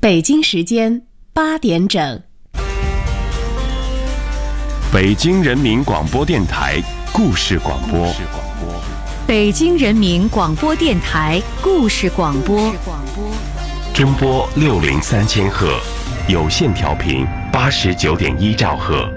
北京时间8点整， 北京人民广播电台故事广播。 北京人民广播电台故事广播。 中波603千赫，有线调频89.1兆赫。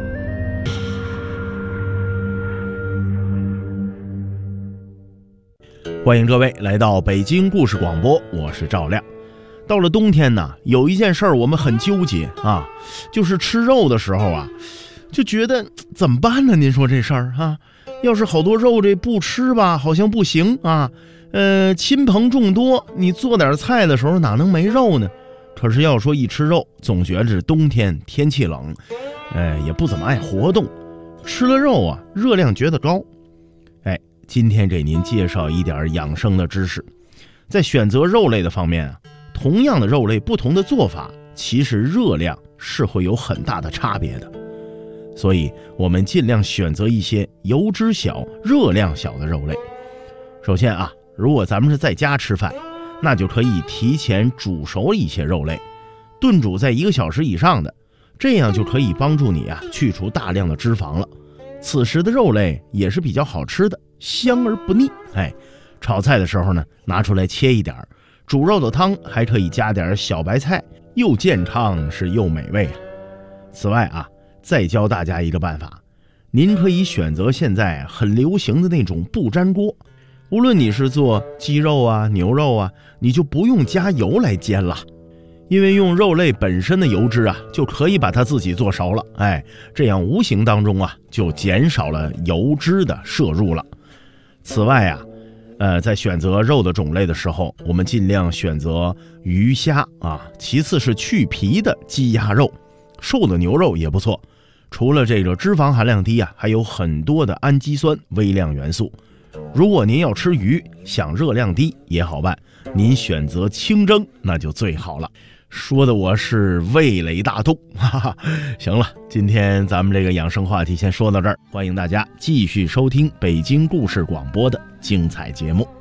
欢迎各位来到北京故事广播，我是赵亮。到了冬天呢，有一件事儿我们很纠结啊，就是吃肉的时候啊，就觉得怎么办呢？您说这事儿啊，要是好多肉这不吃吧，好像不行啊。亲朋众多，你做点菜的时候哪能没肉呢？可是要说一吃肉，总觉着冬天天气冷，也不怎么爱活动，吃了肉啊，热量觉得高。今天给您介绍一点养生的知识。在选择肉类的方面啊，同样的肉类不同的做法，其实热量是会有很大的差别的。所以我们尽量选择一些油脂小、热量小的肉类。首先啊，如果咱们是在家吃饭，那就可以提前煮熟一些肉类，炖煮在1个小时以上的，这样就可以帮助你啊去除大量的脂肪了。此时的肉类也是比较好吃的，香而不腻。炒菜的时候呢，拿出来切一点，煮肉的汤还可以加点小白菜，又健康是又美味啊。此外啊，再教大家一个办法，您可以选择现在很流行的那种不粘锅，无论你是做鸡肉啊、牛肉啊，你就不用加油来煎了，因为用肉类本身的油脂啊，就可以把它自己做熟了。这样无形当中啊，就减少了油脂的摄入了。此外啊，在选择肉的种类的时候，我们尽量选择鱼虾啊，其次是去皮的鸡鸭肉，瘦的牛肉也不错。除了这个脂肪含量低啊，还有很多的氨基酸微量元素。如果您要吃鱼，想热量低也好办，您选择清蒸那就最好了。说的我是味蕾大动，行了，今天咱们这个养生话题先说到这儿，欢迎大家继续收听北京故事广播的精彩节目。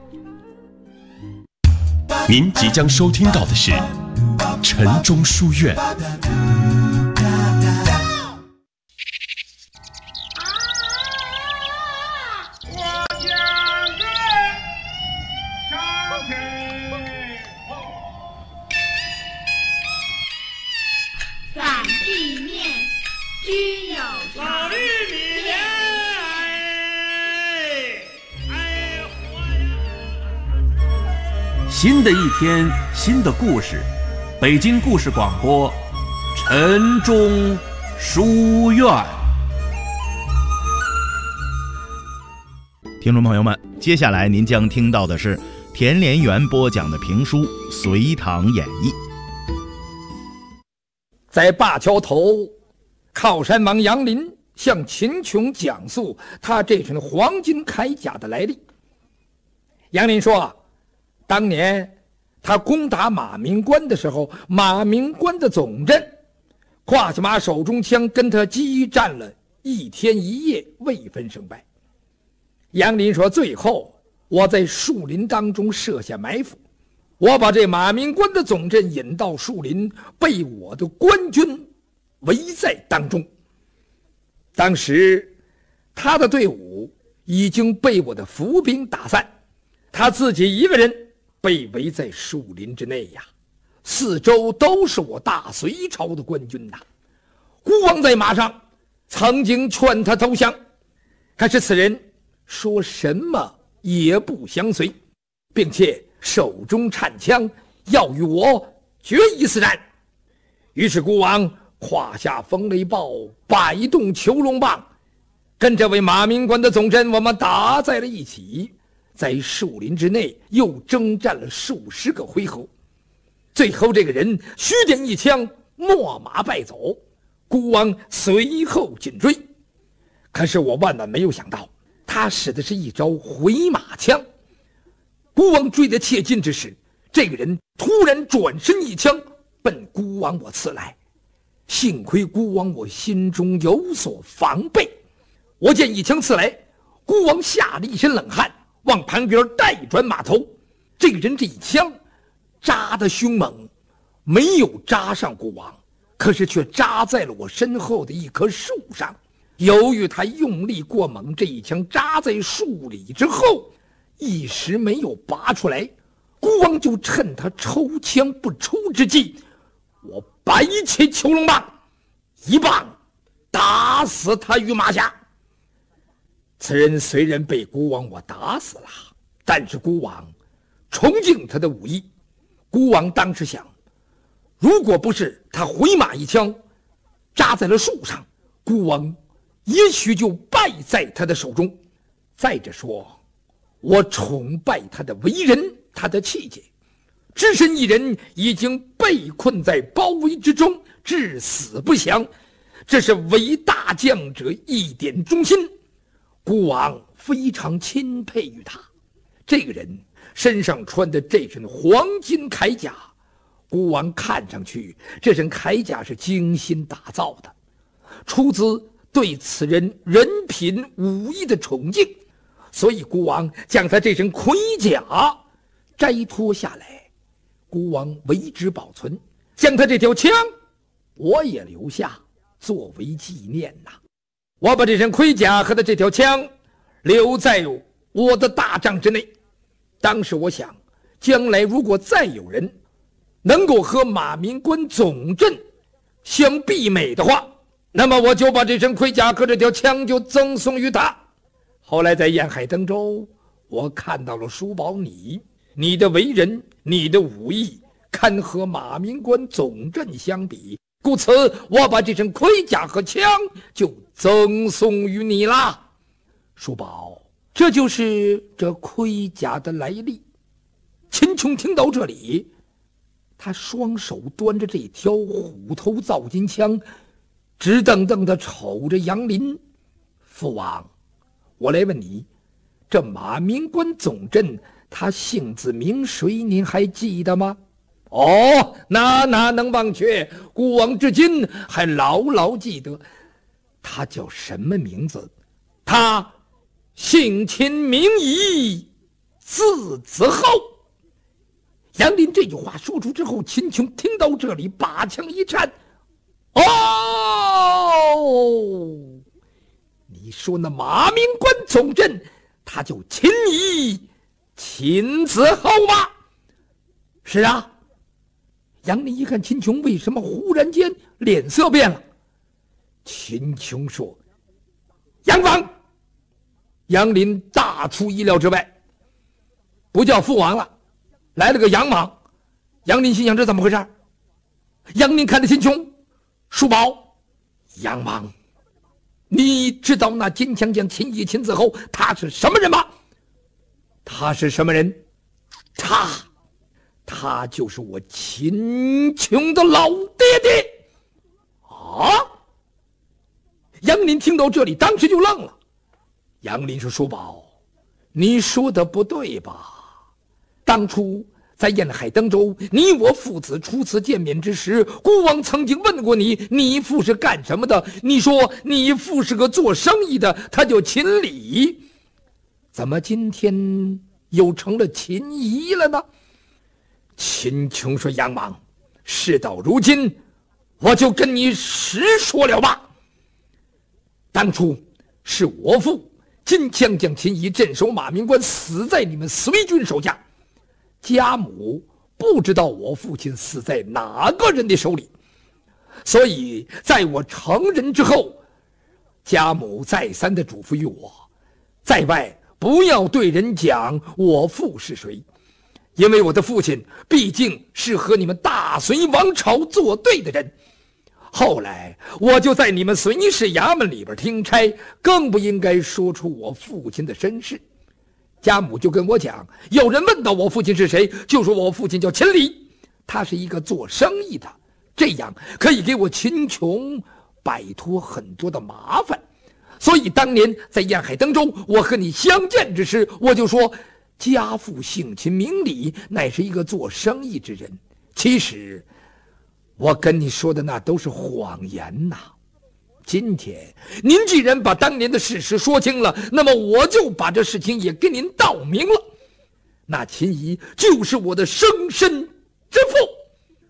您即将收听到的是晨钟书院。 新的一天，新的故事，北京故事广播，晨钟书院。 听众朋友们，接下来您将听到的是田连元播讲的评书《隋唐演义》。 在灞桥头，靠山王杨林向秦琼讲述他这身黄金铠甲的来历。杨林说，当年他攻打马鸣关的时候，马鸣关的总镇胯下马手中枪跟他激战了1天1夜，未分胜败。杨林说，最后我在树林当中设下埋伏，我把这马鸣关的总镇引到树林，被我的官军围在当中。当时他的队伍已经被我的伏兵打散，他自己一个人被围在树林之内呀，四周都是我大隋朝的官军呐。孤王在马上曾经劝他投降，可是此人说什么也不相随，并且手中颤枪，要与我决一死战。于是孤王胯下风雷豹，摆动囚龙棒，跟这位马鸣关的总镇我们打在了一起，在树林之内又征战了数十个回合，最后这个人虚点一枪，秣马败走，孤王随后紧追。可是我万万没有想到，他使的是一招回马枪。孤王追得切近之时，这个人突然转身一枪奔孤王我刺来。幸亏孤王我心中有所防备，我见一枪刺来，孤王吓了一身冷汗，往旁边带转马头。这个人这一枪扎得凶猛， 没有扎上孤王，可是却扎在了我身后的一棵树上。由于他用力过猛，这一枪扎在树里之后，一时没有拔出来。孤王就趁他抽枪不出之际，我摆起囚龙棒，一棒打死他于马下。此人虽然被孤王我打死了，但是孤王崇敬他的武艺。孤王当时想，如果不是他回马一枪扎在了树上，孤王也许就败在他的手中。再者说，我崇拜他的为人，他的气节。只身一人已经被困在包围之中，至死不降，这是为大将者一点忠心。孤王非常钦佩于他。这个人身上穿的这身黄金铠甲，孤王看上去这身铠甲是精心打造的，出自对此人人品武艺的崇敬，所以孤王将他这身盔甲摘脱下来，孤王为之保存，将他这条枪我也留下作为纪念呐。我把这身盔甲和他这条枪留在我的大帐之内。当时我想，将来如果再有人能够和马民官总镇相媲美的话，那么我就把这身盔甲和这条枪就赠送于他。后来在沿海登州，我看到了叔宝你的为人，你的武艺堪和马民官总镇相比，故此我把这身盔甲和枪就赠送于你啦。叔宝，这就是这盔甲的来历。秦琼听到这里，他双手端着这条虎头造金枪，直瞪瞪地瞅着杨林。父王，我来问你，这马民官总镇他姓字名谁，您还记得吗？哦，那能忘却？孤王至今还牢牢记得。他叫什么名字？他姓秦名仪，字子厚。杨林这句话说出之后，秦琼听到这里，把枪一颤。哦，你说那马民官总镇他叫秦仪，秦子厚吗？是啊。杨林一看秦琼为什么忽然间脸色变了，秦琼说：杨王。杨林大出意料之外，不叫父王了，来了个杨莽。杨林心想，这怎么回事？杨林看着秦琼，叔宝，杨莽，你知道那金枪将秦仪秦子厚他是什么人吗？他是什么人？他就是我秦琼的老爹爹。啊！杨林听到这里，当时就愣了。杨林说：叔宝，你说的不对吧？当初在沿海登州，你我父子初次见面之时，孤王曾经问过你，你父是干什么的？你说你父是个做生意的，他叫秦礼。怎么今天又成了秦仪了呢？秦琼说：杨莽，事到如今，我就跟你实说了吧。当初是我父金枪将秦仪镇守马民关，死在你们隋军手下。家母不知道我父亲死在哪个人的手里，所以在我成人之后，家母再三的嘱咐于我，在外不要对人讲我父是谁，因为我的父亲毕竟是和你们大隋王朝作对的人。后来我就在你们隋氏衙门里边听差，更不应该说出我父亲的身世。家母就跟我讲，有人问到我父亲是谁，就说我父亲叫秦礼，他是一个做生意的，这样可以给我秦琼摆脱很多的麻烦。所以当年在沿海登州，我和你相见之时，我就说家父姓秦名礼，乃是一个做生意之人。其实我跟你说的那都是谎言呐。今天您既然把当年的事实说清了，那么我就把这事情也给您道明了。那秦仪就是我的生身之父，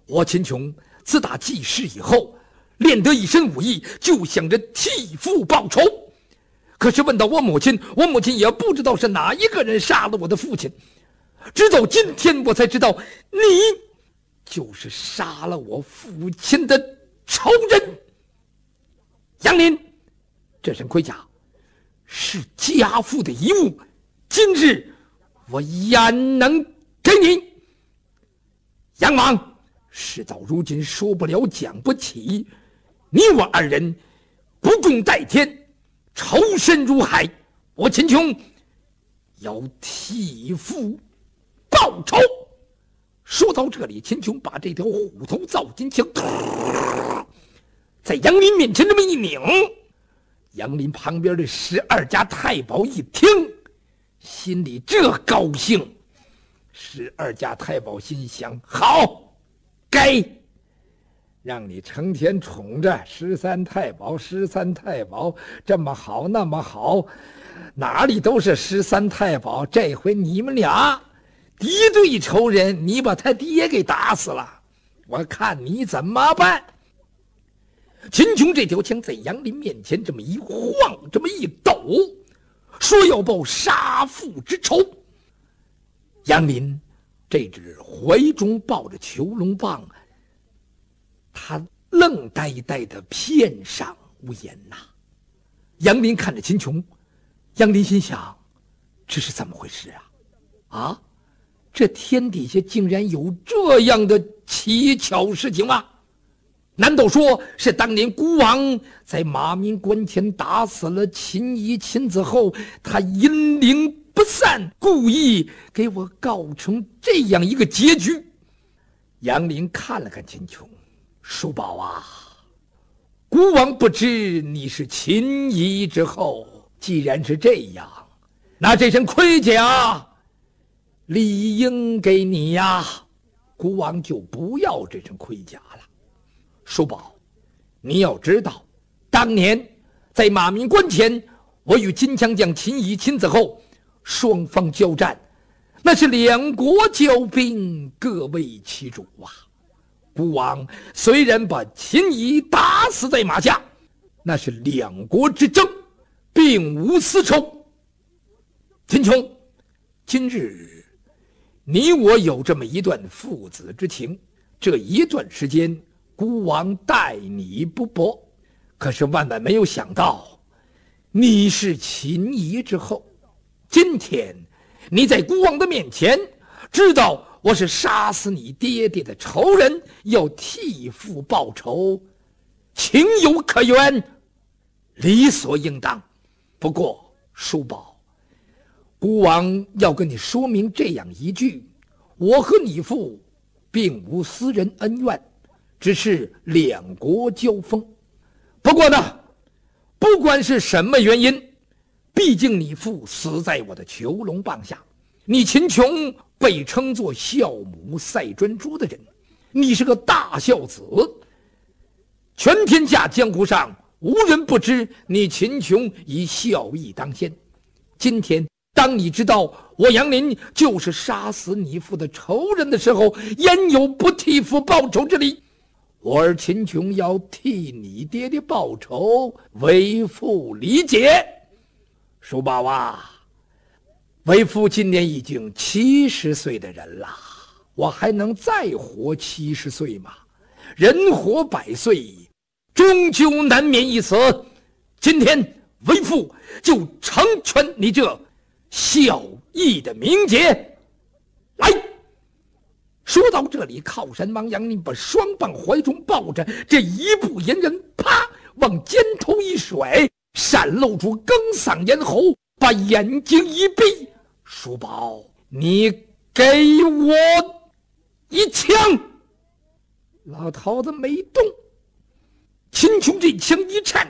我秦琼自打记事以后，练得一身武艺，就想着替父报仇。可是问到我母亲，我母亲也不知道是哪一个人杀了我的父亲。直到今天我才知道，你就是杀了我父亲的仇人。杨林，这身盔甲是家父的遗物，今日我焉能给你？杨王，事到如今说不了讲不起，你我二人不共戴天，仇深如海，我秦琼要替父报仇。说到这里，秦琼把这条虎头造金枪在杨林面前这么一拧。杨林旁边的12家太保一听，心里这高兴。12家太保心想：好，该让你成天宠着13太保，13太保这么好那么好，哪里都是13太保。这回你们俩敌对仇人，你把他爹给打死了，我看你怎么办。秦琼这条枪在杨林面前这么一晃，这么一抖，说要报杀父之仇。杨林这只怀中抱着囚龙棒，他愣呆呆的片上无言呐。杨林看着秦琼，杨林心想，这是怎么回事啊？这天底下竟然有这样的蹊跷事情吗？难道说是当年孤王在马鸣关前打死了秦仪秦子后，他阴灵不散，故意给我告成这样一个结局？杨林看了看秦琼，叔宝啊，孤王不知你是秦仪之后，既然是这样，那这身盔甲理应给你呀，孤王就不要这身盔甲了。叔宝，你要知道，当年在马鸣关前，我与金枪将秦仪秦子后双方交战，那是两国交兵，各为其主啊。孤王虽然把秦仪打死在马下，那是两国之争，并无私仇。秦琼，今日你我有这么一段父子之情，这一段时间孤王待你不薄，可是万万没有想到你是秦仪之后。今天你在孤王的面前知道我是杀死你爹爹的仇人，要替父报仇，情有可原，理所应当。不过叔宝，孤王要跟你说明这样一句，我和你父并无私人恩怨，只是两国交锋。不过呢，不管是什么原因，毕竟你父死在我的囚龙棒下，你秦琼被称作孝母赛专诸的人，你是个大孝子，全天下江湖上无人不知你秦琼以孝义当先。今天当你知道我杨林就是杀死你父的仇人的时候，焉有不替父报仇之理？我儿秦琼要替你爹爹报仇，为父理解。叔宝啊，为父今年已经70岁的人了，我还能再活70岁吗？人活100岁，终究难免一死。今天为父就成全你这孝义的名节。来！说到这里，靠山王杨林把双棒怀中抱着，这一步银人啪往肩头一甩，闪露出更嗓咽喉，把眼睛一闭。叔宝，你给我一枪！老头子没动。秦琼这枪一颤，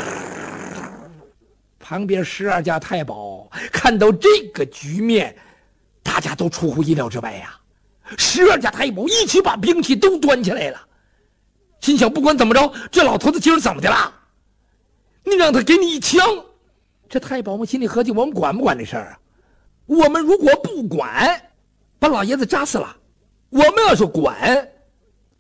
旁边12家太保看到这个局面，大家都出乎意料之外呀。12家太保一起把兵器都端起来了，心想不管怎么着，这老头子今儿怎么的了？你让他给你一枪。这太保们心里合计，我们管不管这事儿啊？我们如果不管，把老爷子扎死了；我们要是管，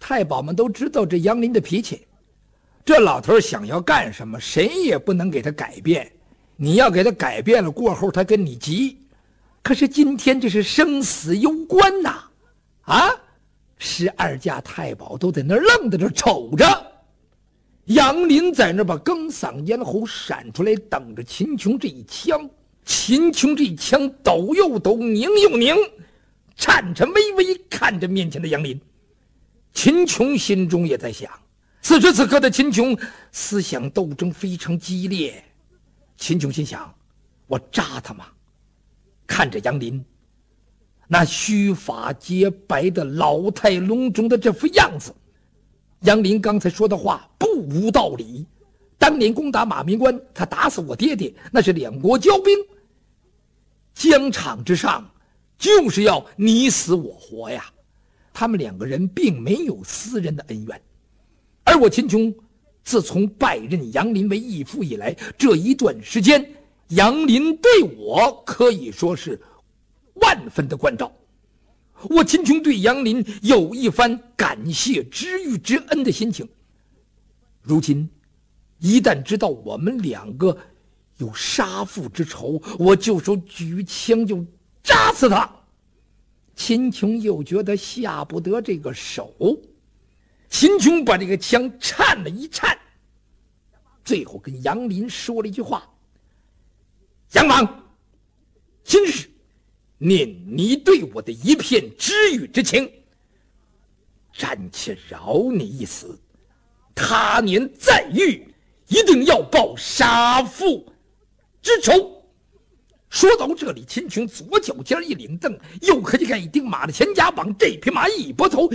太保们都知道这杨林的脾气，这老头想要干什么，谁也不能给他改变。你要给他改变了，过后他跟你急。可是今天这是生死攸关呐！啊，12家太保都在那儿愣在这瞅着。杨林在那把哽嗓咽喉闪出来，等着秦琼这一枪。秦琼这一枪抖又抖，拧又拧，颤颤巍巍看着面前的杨林。秦琼心中也在想，此时此刻的秦琼思想斗争非常激烈。秦琼心想，我扎他吗？看着杨林那须发洁白的老态龙钟的这副样子，杨林刚才说的话不无道理。当年攻打马鸣关，他打死我爹爹，那是两国交兵，疆场之上就是要你死我活呀。他们两个人并没有私人的恩怨，而我秦琼自从拜任杨林为义父以来，这一段时间杨林对我可以说是万分的关照。我秦琼对杨林有一番感谢知遇之恩的心情。如今一旦知道我们两个有杀父之仇，我就说举枪就扎死他。秦琼又觉得下不得这个手，秦琼把这个枪颤了一颤，最后跟杨林说了一句话：杨王，今日念你对我的一片知遇之情，暂且饶你一死，他年再遇，一定要报杀父之仇。说到这里，秦琼左脚尖一领蹬，右可就一钉马的前夹绑，这匹马一拨头，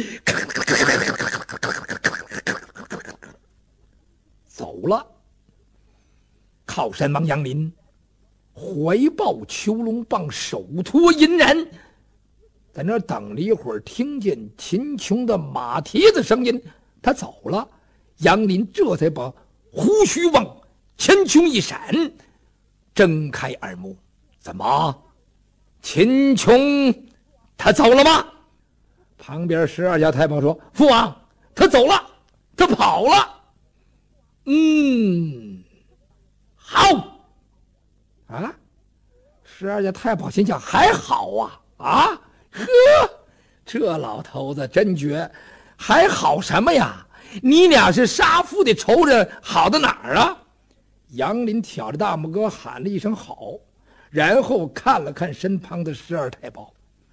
走了。靠山王杨林怀抱囚龙棒，手托银髯，在那儿等了一会儿，听见秦琼的马蹄子声音，他走了。杨林这才把胡须往前胸一闪，睁开耳目。怎么，秦琼他走了吗？旁边12家太保说：父王，他走了，他跑了。好啊，12家太保心想，还好啊，这老头子真绝，还好什么呀？你俩是杀父的仇人，好到哪儿啊？杨林挑着大拇哥喊了一声好，然后看了看身旁的12太保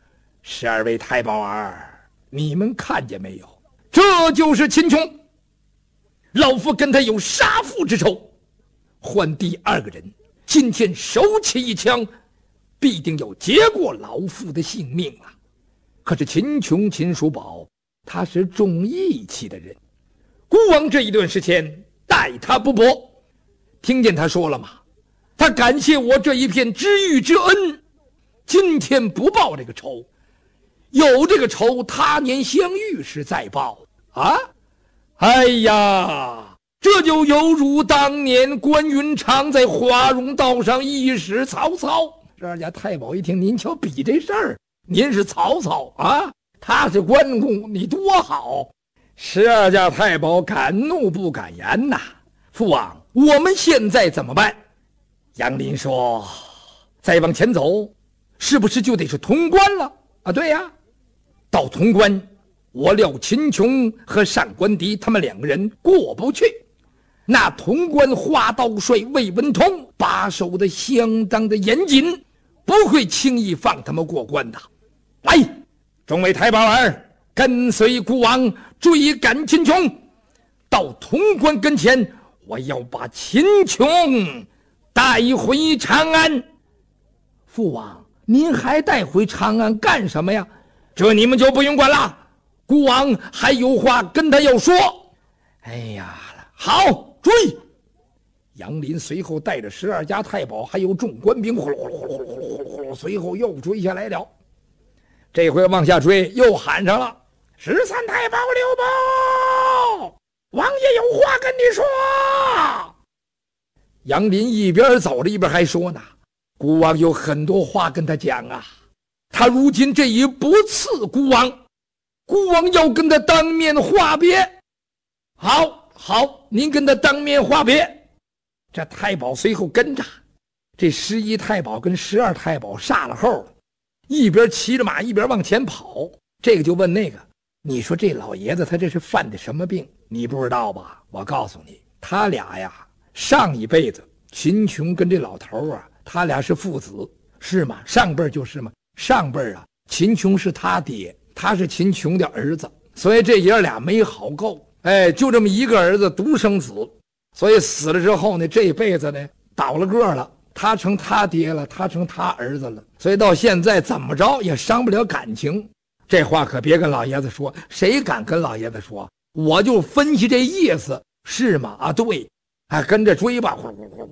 ，12位太保儿，你们看见没有？这就是秦琼，老夫跟他有杀父之仇，换第二个人，今天手起一枪，必定要结过老夫的性命啊！可是秦琼、秦叔宝，他是重义气的人，孤王这一段时间待他不薄，听见他说了吗？他感谢我这一片知遇之恩，今天不报这个仇，有这个仇，他年相遇时再报啊！哎呀，这就犹如当年关云长在华容道上一使曹操。12家太保一听，您瞧比这事儿，您是曹操啊，他是关公，你多好！12家太保敢怒不敢言呐。父王，我们现在怎么办？杨林说：再往前走，是不是就得是潼关了啊？对呀，到潼关，我料秦琼和单关迪他们两个人过不去。那潼关花刀帅魏文通把守的相当的严谨，不会轻易放他们过关的。来，众位太保儿，跟随孤王追赶秦琼，到潼关跟前，我要把秦琼带回长安。父王，您还带回长安干什么呀？这你们就不用管了，孤王还有话跟他要说。哎呀，好，追！杨林随后带着12家太保还有众官兵，呼噜呼噜呼噜呼噜呼噜呼噜，随后又追下来了。这回往下追，又喊上了：13太保刘保，王爷有话跟你说。杨林一边走着一边还说呢：孤王有很多话跟他讲啊，他如今这一不刺孤王， 孤王要跟他当面话别。好，您跟他当面话别。这太保随后跟着，这11太保跟12太保杀了后，一边骑着马一边往前跑。这个就问那个，你说这老爷子他这是犯的什么病？你不知道吧？我告诉你，他俩呀，上一辈子秦琼跟这老头啊，他俩是父子，是吗？上辈就是嘛。上辈啊，秦琼是他爹，他是秦琼的儿子，所以这爷俩没好够。就这么一个儿子独生子，所以死了之后呢，这辈子呢倒了个了，他成他爹了，他成他儿子了，所以到现在怎么着也伤不了感情。这话可别跟老爷子说，谁敢跟老爷子说？我就分析这意思，是吗？啊，对，跟着追吧。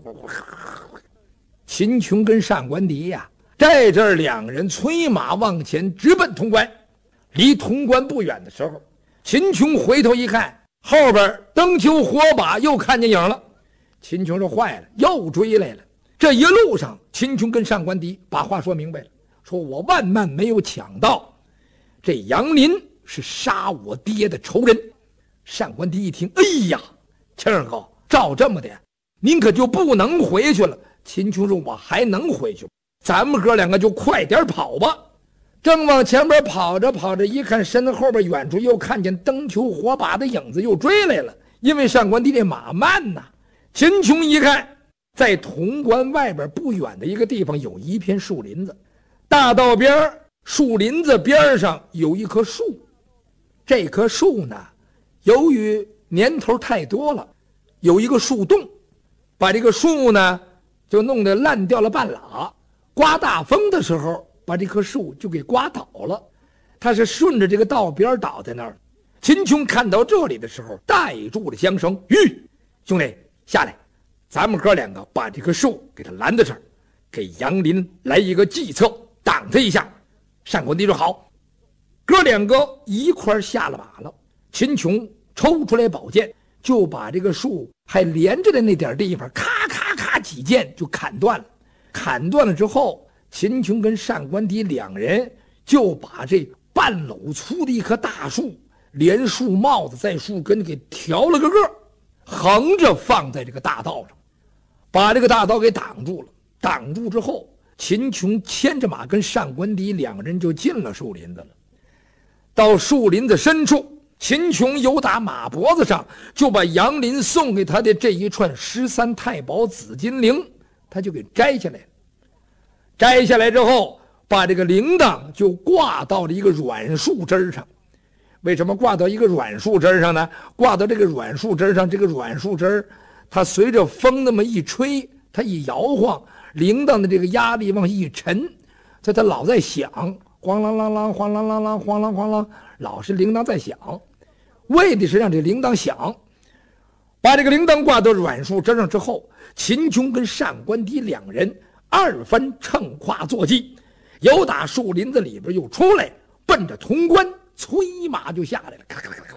秦琼跟上官迪呀，在这儿两人催马往前直奔潼关。离潼关不远的时候，秦琼回头一看，后边灯球火把又看见影了。秦琼说坏了，又追来了。这一路上，秦琼跟上官迪把话说明白了，说我万万没有想到这杨林是杀我爹的仇人。上官迪一听，哎呀，亲儿哥，照这么的，您可就不能回去了。秦琼说，我还能回去，咱们哥两个就快点跑吧。正往前边跑着跑着，一看身后边远处又看见灯球火把的影子，又追来了。因为上官迪这马慢呐。秦琼一看，在潼关外边不远的一个地方有一片树林子，大道边树林子边上有一棵树。这棵树呢，由于年头太多了，有一个树洞，把这个树呢就弄得烂掉了半拉。刮大风的时候，把这棵树就给刮倒了。他是顺着这个道边倒在那儿。秦琼看到这里的时候，带住了缰绳，兄弟下来，咱们哥两个把这棵树给他拦在这儿，给杨林来一个计策，挡他一下。上官迪说好。哥两个一块下了马了。秦琼抽出来宝剑，就把这个树还连着的那点地方咔咔咔几剑就砍断了。砍断了之后，秦琼跟上官迪两人就把这半篓粗的一棵大树，连树帽子带树根给挑了个个，横着放在这个大道上，把这个大道给挡住了。挡住之后，秦琼牵着马跟上官迪两人就进了树林子了。到树林子深处，秦琼由打马脖子上就把杨林送给他的这一串13太保紫金铃，他就给摘下来了。摘下来之后，把这个铃铛就挂到了一个软树枝上。为什么挂到一个软树枝上呢？挂到这个软树枝上，这个软树枝它随着风那么一吹，它一摇晃，铃铛的这个压力往一沉，它老在响，咣啷啷啷，咣啷啷啷，咣啷咣啷，老是铃铛在响，为的是让这铃铛响。把这个铃铛挂到软树枝上之后，秦琼跟上官迪两人二番乘胯坐骑，由打树林子里边又出来，奔着潼关催马就下来了。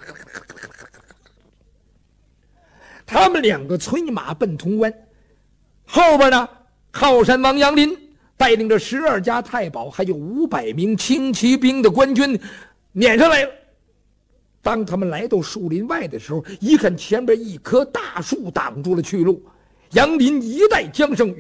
他们两个催马奔潼关，后边呢，靠山王杨林带领着12家太保还有500名轻骑兵的官军撵上来了。当他们来到树林外的时候，一看前边一棵大树挡住了去路，杨林一带缰绳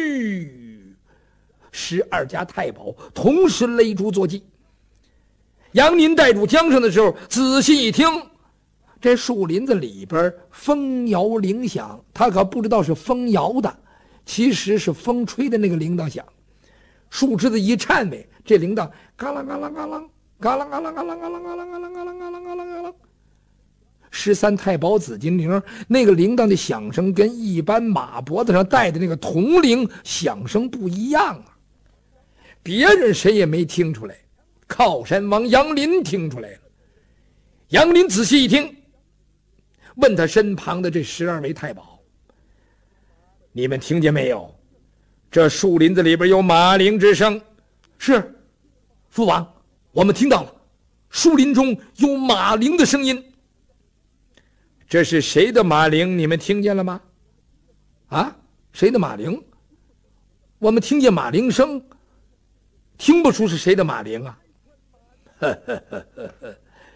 ，12家太保同时勒住坐骑。杨林带住缰绳的时候，仔细一听，这树林子里边风摇铃响，他可不知道是风摇的，其实是风吹的那个铃铛响。树枝子一颤巍，这铃铛嘎啷嘎啷嘎啷嘎啷嘎啷嘎啷嘎啷嘎啷嘎啷嘎啷嘎啷嘎啷。13太保紫金铃那个铃铛的响声跟一般马脖子上戴的那个铜铃响声不一样啊，别人谁也没听出来，靠山王杨林听出来了。杨林仔细一听，问他身旁的这12位太保，你们听见没有？这树林子里边有马铃之声。是，父王，我们听到了，树林中有马铃的声音。这是谁的马铃？你们听见了吗？啊，谁的马铃？我们听见马铃声，听不出是谁的马铃啊。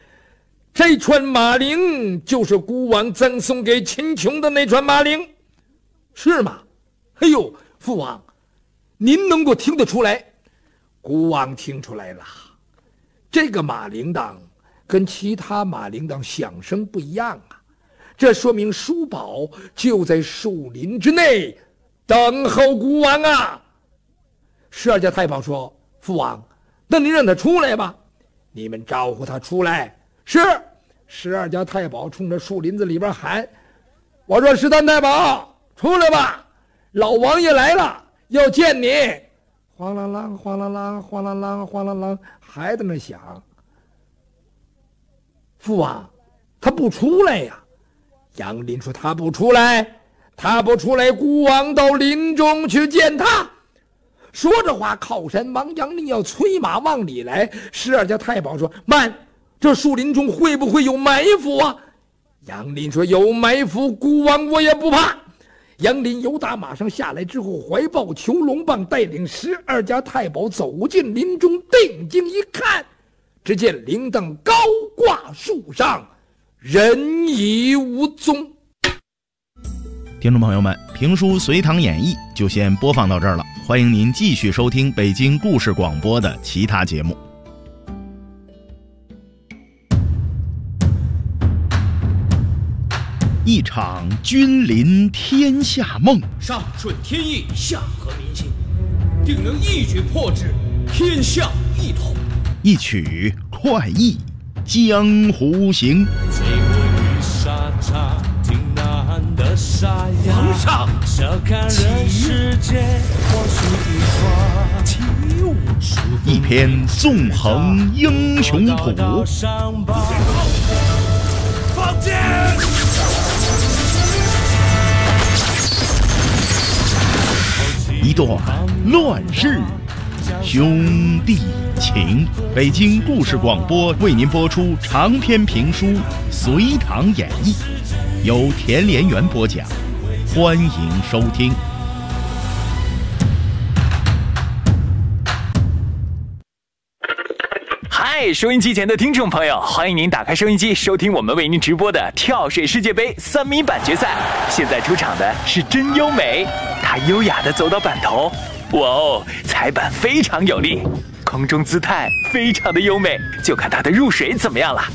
这串马铃就是孤王赠送给秦琼的那串马铃，是吗？哎呦，父王，您能够听得出来？孤王听出来了，这个马铃铛跟其他马铃铛响声不一样啊，这说明叔宝就在树林之内等候孤王啊。12家太保说：父王，那您让他出来吧，你们招呼他出来。是。12家太保冲着树林子里边喊：我说13太保出来吧，老王爷来了，要见你。哗啦啦哗啦啦哗啦啦哗啦啦，还在那响。父王，他不出来呀。杨林说他不出来，孤王到林中去见他。说着话，靠山王杨林要催马往里来。12家太保说：慢，这树林中会不会有埋伏啊？杨林说：有埋伏，孤王我也不怕。杨林由打马上下来之后，怀抱囚龙棒，带领12家太保走进林中，定睛一看，只见铃铛高挂树上，人已无踪。 听众朋友们，评书《隋唐演义》就先播放到这儿了，欢迎您继续收听北京故事广播的其他节目。一场君临天下梦， 上顺天意，下合民心，定能一举破之，天下一统。 一曲快意江湖行。 皇上， 一篇纵横英雄谱。 放箭！ 一段乱世兄弟情。北京故事广播为您播出长篇评书《隋唐演义》，由田连元播讲，欢迎收听。 嗨，收音机前的听众朋友，欢迎您打开收音机，收听我们为您直播的跳水世界杯3米板决赛。现在出场的是真优美，她优雅地走到板头，哇哦，踩板非常有力，空中姿态非常的优美，就看她的入水怎么样了。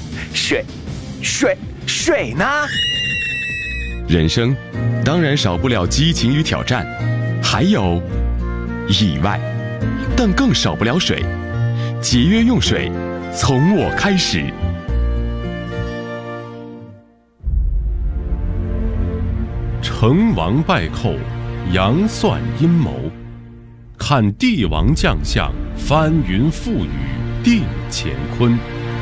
水呢？ 人生当然少不了激情与挑战，还有意外，但更少不了水。节约用水，从我开始。成王败寇，杨算阴谋，看帝王将相，翻云覆雨定乾坤。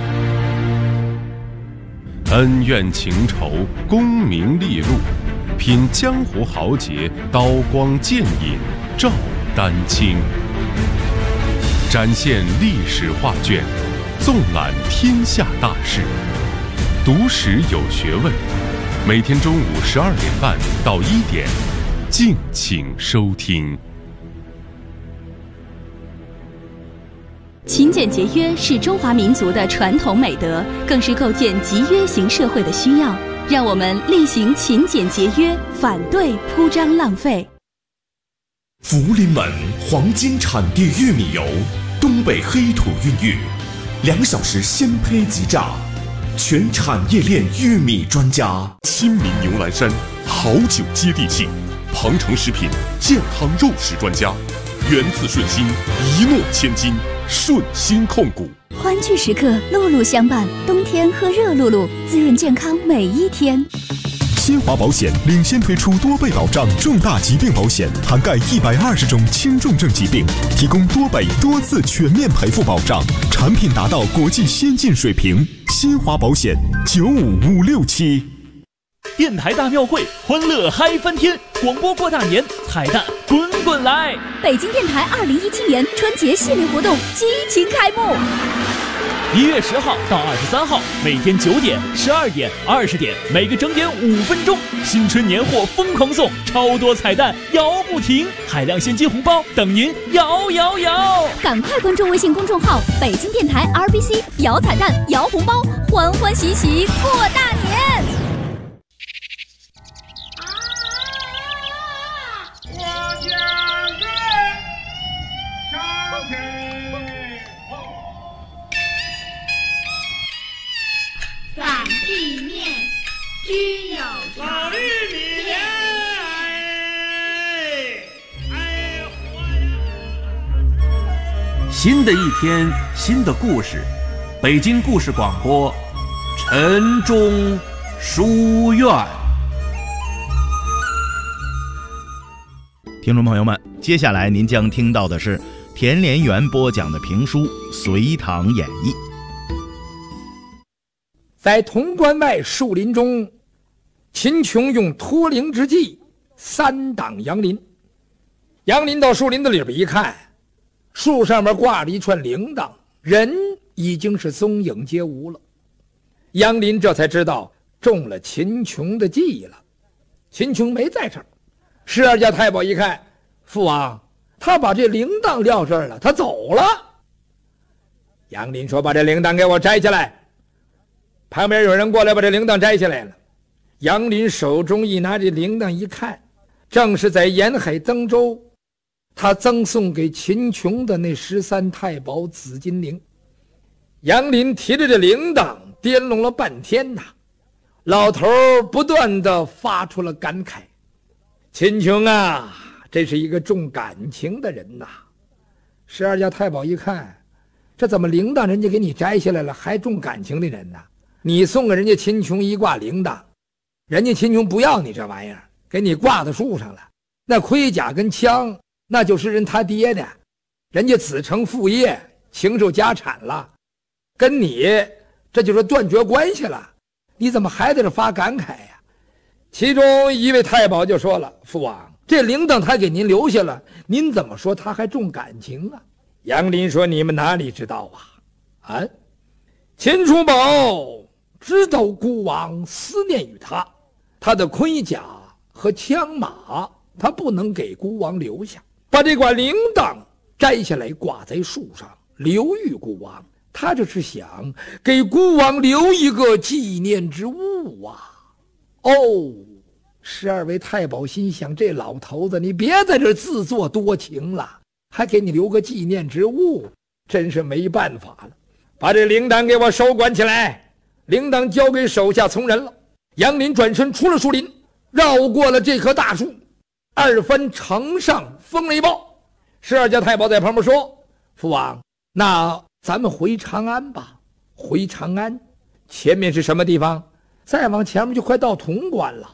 恩怨情仇，功名利禄，品江湖豪杰，刀光剑影照丹青。展现历史画卷，纵览天下大事，读史有学问。每天中午12点半到1点，敬请收听。 勤俭节约是中华民族的传统美德，更是构建集约型社会的需要。让我们力行勤俭节约，反对铺张浪费。 福临门黄金产地玉米油，东北黑土孕育，2小时鲜胚即榨，全产业链玉米专家。 亲民牛栏山，好酒接地气，庞城食品健康肉食专家，源自顺心，一诺千金，顺心控股。 欢聚时刻，露露相伴，冬天喝热露露，滋润健康每一天。 新华保险领先推出多倍保障重大疾病保险，涵盖120种轻重症疾病，提供多倍多次全面赔付保障，产品达到国际先进水平。新华保险95567。 电台大庙会，欢乐嗨翻天，广播过大年，彩蛋滚滚来！ 北京电台2017年春节系列活动激情开幕。 1月10号到23号，每天9点、12点、20点，每个整点5分钟，新春年货疯狂送，超多彩蛋摇不停，海量现金红包等您摇！ 赶快关注微信公众号北京电台 RBC， 摇彩蛋摇红包，欢欢喜喜过大年。 反地面均有常， 新的一天，新的故事，北京故事广播，晨钟书院。 听众朋友们，接下来您将听到的是田连元播讲的评书《隋唐演义》。 在潼关外树林中，秦琼用脱铃之计3挡杨林。杨林到树林子里边一看，树上面挂着一串铃铛，人已经是踪影皆无了。杨林这才知道中了秦琼的计了。秦琼没在这儿。十二家太保一看，父王，他把这铃铛撂这儿了，他走了。杨林说：“把这铃铛给我摘下来。”旁边有人过来把这铃铛摘下来了。杨林手中一拿这铃铛一看，正是在沿海登州他赠送给秦琼的那13太保紫金铃。杨林提着这铃铛颠弄了半天呐，老头不断地发出了感慨：秦琼啊，这是一个重感情的人呐。12家太保一看，这怎么铃铛人家给你摘下来了，还重感情的人呢？你送给人家秦琼一挂铃铛，人家秦琼不要你这玩意儿，给你挂到树上了。那盔甲跟枪，那就是人他爹的，人家子承父业，情受家产了，跟你这就是断绝关系了。你怎么还在这发感慨呀？其中一位太保就说了：“父王，这铃铛他给您留下了，您怎么说他还重感情啊？”杨林说：“你们哪里知道啊？秦楚宝知道孤王思念于他，他的盔甲和枪马他不能给孤王留下，把这挂铃铛摘下来挂在树上留于孤王，他这是想给孤王留一个纪念之物啊。”12位太保心想，这老头子你别在这自作多情了，还给你留个纪念之物，真是没办法了。把这铃铛给我收管起来。铃铛交给手下从人了。杨林转身出了树林，绕过了这棵大树，2番城上封雷报。12家太保在旁边说：“父王，那咱们回长安吧。”回长安，前面是什么地方？再往前面就快到潼关了。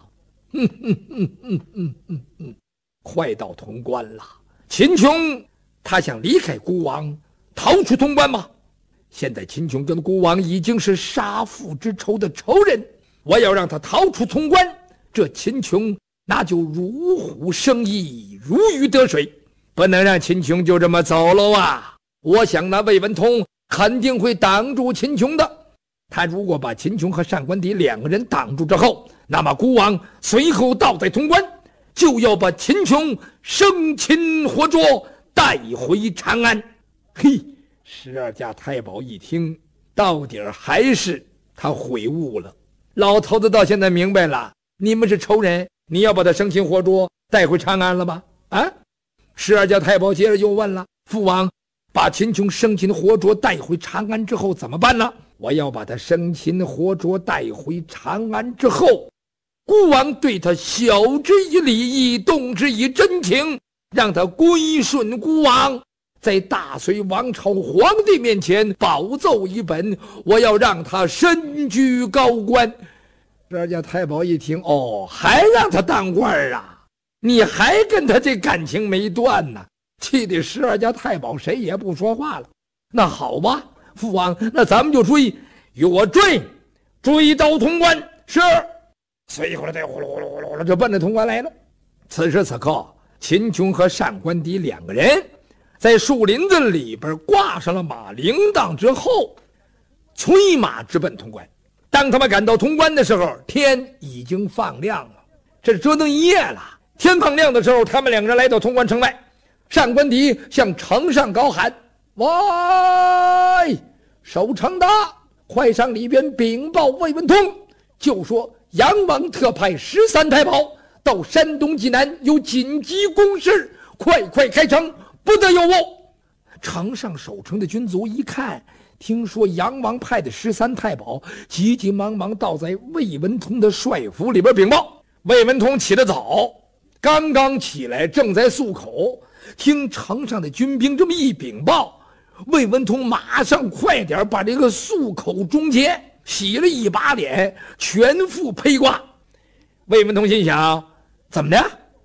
快到潼关了。秦琼他想离开孤王，逃出潼关吗？现在秦琼跟孤王已经是杀父之仇的仇人，我要让他逃出潼关，这秦琼那就如虎生翼，如鱼得水，不能让秦琼就这么走了啊！我想那魏文通肯定会挡住秦琼的。他如果把秦琼和单官迪2个人挡住之后，那么孤王随后到在潼关，就要把秦琼生擒活捉，带回长安。12家太保一听，到底还是他悔悟了。老头子到现在明白了，你们是仇人，你要把他生擒活捉带回长安了吧？12家太保接着又问了：“父王，把秦琼生擒活捉带回长安之后怎么办呢？”我要把他生擒活捉带回长安之后，孤王对他晓之以礼义，动之以真情，让他归顺孤王，在大隋王朝皇帝面前保奏一本，我要让他身居高官。12家太保一听，还让他当官啊？你还跟他这感情没断呢？气得12家太保谁也不说话了。那好吧，父王，那咱们就追，与我追到潼关。是。随后来，呼噜就奔着潼关来了。此时此刻，秦琼和单官迪2个人在树林子里边挂上了马铃铛之后， 催马直奔潼关。当他们赶到潼关的时候，天已经放亮了，这是折腾一夜了。天放亮的时候，他们两个人来到潼关城外，上官迪向城上高喊：喂，守城的，快上里边禀报魏文通，就说杨王特派13太保到山东济南有紧急公事，快快开城，不得有误。城上守城的军卒一看，听说杨王派的13太保急急忙忙到在魏文通的帅府里边禀报。魏文通起得早，刚刚起来正在漱口，听城上的军兵这么一禀报，魏文通马上快点把这个漱口终结，洗了一把脸，全副披挂。魏文通心想，怎么的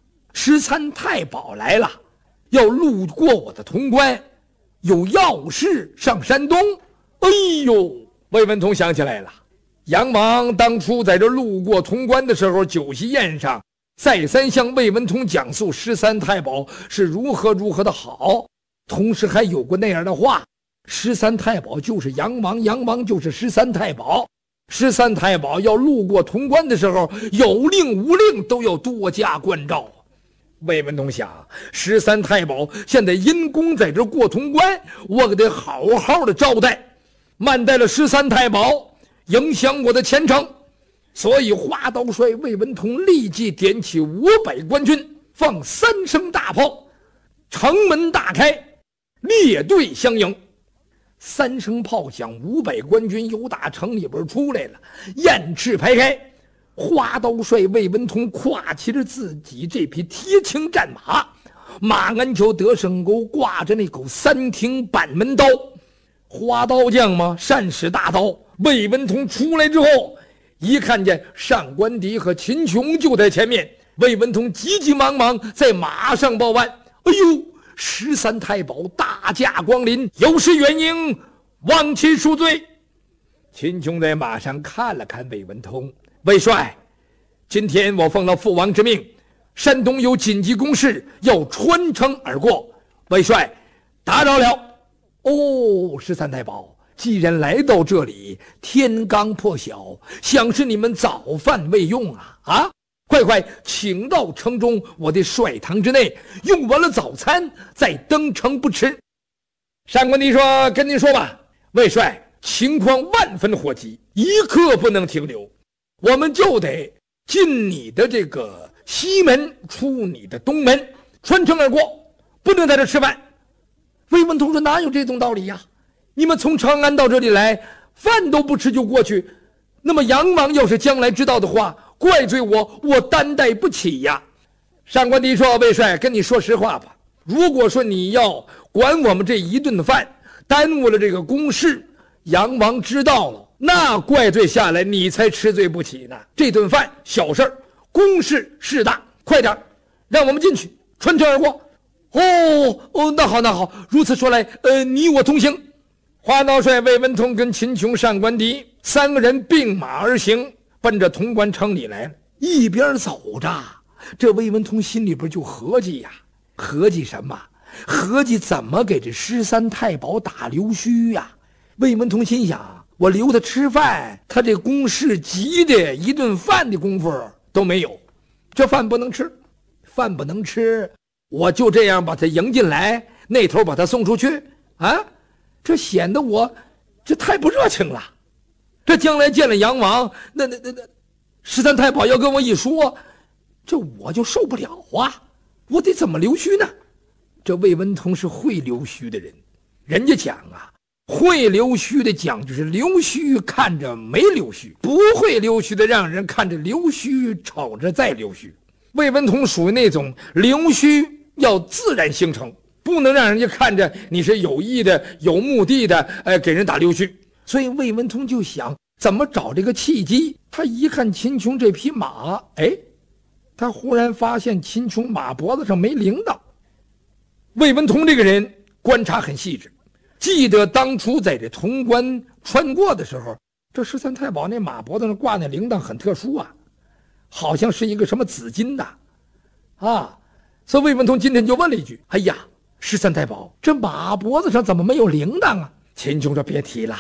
？13太保来了，要路过我的潼关，有要事上山东。哎呦，魏文通想起来了，杨王当初在这路过潼关的时候，酒席宴上再三向魏文通讲述13太保是如何的好，同时还有过那样的话：13太保就是杨王，杨王就是13太保。13太保要路过潼关的时候，有令无令都要多加关照。魏文通想，13太保现在因公在这过潼关，我可得好好的招待，慢待了13太保，影响我的前程。所以花刀帅魏文通立即点起500官军，放3声大炮，城门大开，列队相迎。3声炮响，500官军由打城里边出来了，雁翅排开。花刀帅魏文通挎骑着自己这匹铁青战马，马鞍桥得胜钩挂着那口3挺板门刀。花刀匠嘛，善使大刀。魏文通出来之后，一看见上官迪和秦琼就在前面，魏文通急急忙忙在马上报案：哎呦，13太保大驾光临，有失远迎，望其恕罪。秦琼在马上看了看魏文通：魏帅，今天我奉了父王之命，山东有紧急公事要穿城而过，魏帅打扰了。哦，13太保，既然来到这里，天刚破晓，想是你们早饭未用啊！快快请到城中我的帅堂之内，用完了早餐再登城不迟。上官迪说：跟您说吧，魏帅，情况万分火急，一刻不能停留，我们就得进你的这个西门，出你的东门，穿城而过，不能在这吃饭。魏文通说：哪有这种道理呀？你们从长安到这里来，饭都不吃就过去，那么杨王要是将来知道的话，怪罪我担待不起呀。上官迪说：魏帅，跟你说实话吧，如果说你要管我们这一顿饭，耽误了这个公事，杨王知道了，那怪罪下来你才吃罪不起呢。这顿饭小事，公事事大，快点让我们进去，穿城而过。那好，如此说来，你我同行。花刀帅魏文通跟秦琼、上官迪3个人并马而行，奔着潼关城里来了。一边走着，这魏文通心里边就合计呀，合计什么？合计怎么给这13太保打溜须呀？魏文通心想，我留他吃饭，他这公事急的一顿饭的功夫都没有，这饭不能吃，我就这样把他迎进来，那头把他送出去啊，这显得我这太不热情了。这将来见了杨王，那13太保要跟我一说，这我就受不了啊，我得怎么溜须呢？这魏文通是会溜须的人，人家讲啊，会溜须的讲究是溜须看着没溜须，不会溜须的让人看着溜须瞅着再溜须。魏文通属于那种溜须要自然形成，不能让人家看着你是有意的有目的的给人打溜须。所以魏文通就想怎么找这个契机。他一看秦琼这匹马，他忽然发现秦琼马脖子上没铃铛。魏文通这个人观察很细致，记得当初在这潼关穿过的时候，这13太保那马脖子上挂那铃铛很特殊啊，好像是一个什么紫金的啊。所以魏文通今天就问了一句：哎呀，13太保，这马脖子上怎么没有铃铛啊？秦琼说：别提了，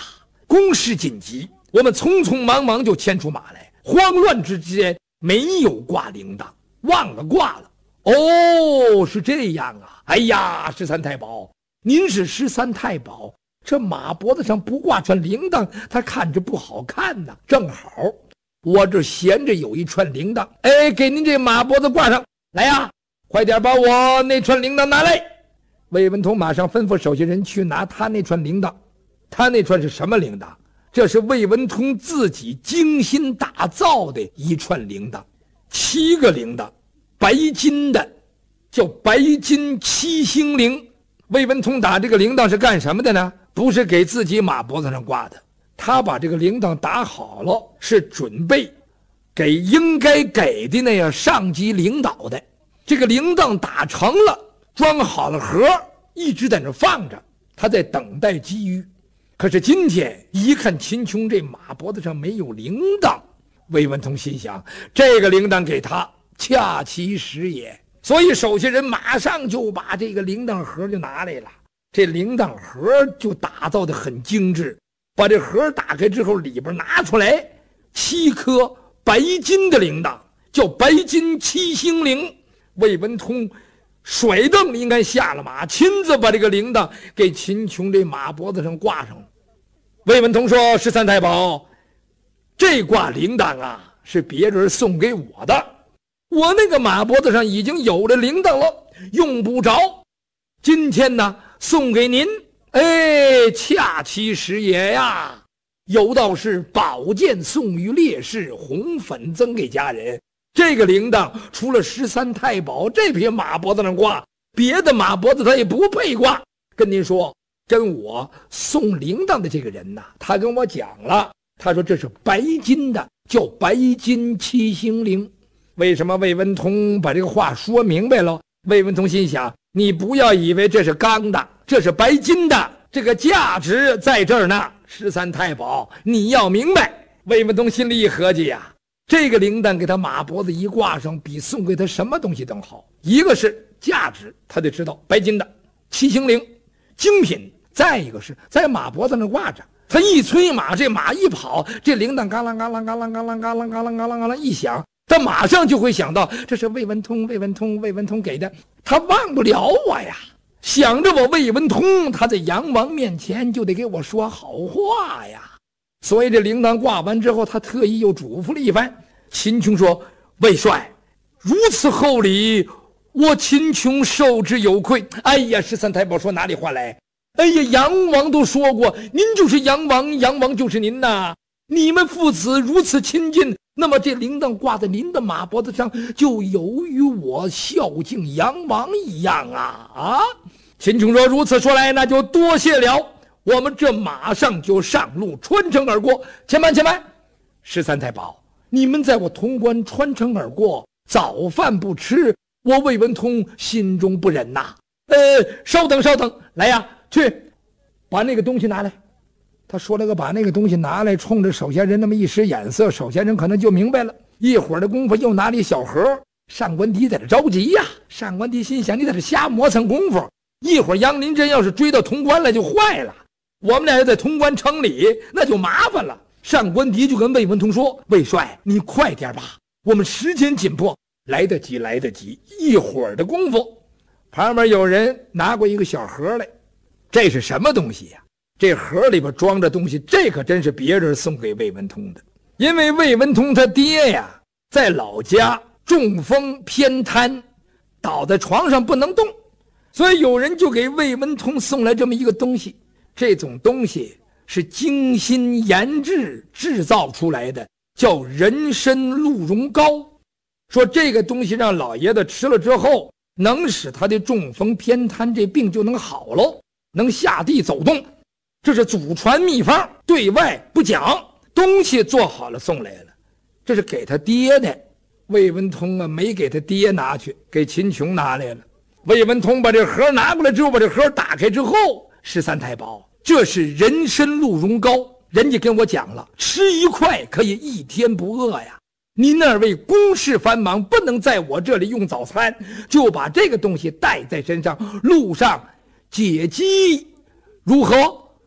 公事紧急，我们匆匆忙忙就牵出马来，慌乱之间没有挂铃铛，忘了挂了。哦，是这样啊！哎呀，十三太保，您是十三太保，这马脖子上不挂串铃铛，他看着不好看呐。正好我这闲着有一串铃铛，哎，给您这马脖子挂上来呀！快点把我那串铃铛拿来。魏文通马上吩咐手下人去拿他那串铃铛。他那串是什么铃铛？这是魏文通自己精心打造的一串铃铛，7个铃铛，白金的，叫白金7星铃。魏文通打这个铃铛是干什么的呢？不是给自己马脖子上挂的，他把这个铃铛打好了，是准备给应该给的那样上级领导的。这个铃铛打成了，装好了盒，一直在那放着，他在等待机遇。可是今天一看秦琼这马脖子上没有铃铛，魏文通心想，这个铃铛给他恰其时也。所以手下人马上就把这个铃铛盒就拿来了。这铃铛盒就打造的很精致，把这盒打开之后，里边拿出来7颗白金的铃铛，叫白金7星铃。魏文通甩蹬应该下了马，亲自把这个铃铛给秦琼这马脖子上挂上了。魏文通说，十三太保，这挂铃铛啊是别人送给我的，我那个马脖子上已经有了铃铛了，用不着，今天呢送给您，哎，恰其时也呀。有道是宝剑送与烈士，红粉赠给家人。这个铃铛除了十三太保这匹马脖子上挂，别的马脖子他也不配挂。跟您说，跟我送铃铛的这个人呐，他跟我讲了，他说这是白金的，叫白金7星铃。为什么魏文通把这个话说明白了？魏文通心想，你不要以为这是钢的，这是白金的，这个价值在这儿呢。十三太保，你要明白。魏文通心里一合计呀，这个铃铛给他马脖子一挂上，比送给他什么东西都好。一个是价值，他得知道白金的7星铃，精品；再一个是在马脖子上挂着，他一催马，这马一跑，这铃铛嘎啷嘎啷嘎啷嘎啷嘎啷嘎啷嘎啷嘎啷一响，他马上就会想到这是魏文通给的，他忘不了我呀。想着我魏文通，他在杨王面前就得给我说好话呀。所以这铃铛挂完之后，他特意又嘱咐了一番。秦琼说，魏帅如此厚礼，我秦琼受之有愧。哎呀，十三太保说哪里话来？哎呀，杨王都说过，您就是杨王，杨王就是您呐，你们父子如此亲近，那么这铃铛挂在您的马脖子上，就有与我孝敬杨王一样啊！秦琼说，如此说来，那就多谢了，我们这马上就上路穿城而过。且慢且慢，十三太保，你们在我潼关穿城而过，早饭不吃，我魏文通心中不忍呐。稍等，来呀，去把那个东西拿来。他说了个把那个东西拿来，冲着手下人那么一使眼色，手下人可能就明白了。一会儿的功夫又拿了一小盒，上官迪在这着急呀。上官迪心想，你在这瞎磨蹭功夫，一会儿杨林真要是追到潼关来就坏了，我们俩要在潼关城里那就麻烦了。上官迪就跟魏文通说，魏帅你快点吧，我们时间紧迫。来得及，一会儿的功夫，旁边有人拿过一个小盒来，这是什么东西呀？这盒里边装着东西，这可真是别人送给魏文通的。因为魏文通他爹呀在老家中风偏瘫，倒在床上不能动，所以有人就给魏文通送来这么一个东西。这种东西是精心研制造出来的，叫人参鹿茸膏。说这个东西让老爷子吃了之后，能使他的中风偏瘫这病就能好了，能下地走动。这是祖传秘方，对外不讲。东西做好了送来了，这是给他爹的。魏文通啊，没给他爹拿去，给秦琼拿来了。魏文通把这盒拿过来之后，把这盒打开之后，十三太保，这是人参鹿茸膏，人家跟我讲了，吃一块可以一天不饿呀。您二位公事繁忙，不能在我这里用早餐，就把这个东西带在身上，路上解饥，如何？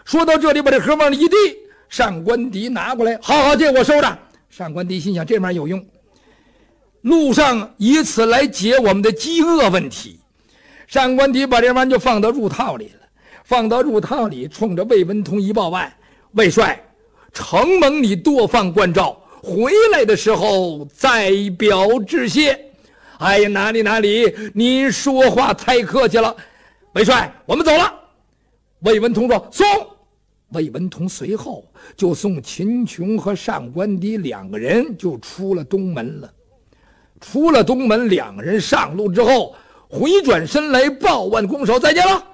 说到这里，把这盒往里一递，上官迪拿过来，好，这我收着。上官迪心想，这玩意有用，路上以此来解我们的饥饿问题。上官迪把这玩意就放到入套里了，放到入套里，冲着魏文通一报案：魏帅，承蒙你多放关照，回来的时候再表致谢。哎呀，哪里，您说话太客气了。魏帅，我们走了。魏文通说送。魏文通随后就送秦琼和上官迪2个人就出了东门了。出了东门，2个人上路之后，回转身来报万拱手再见了。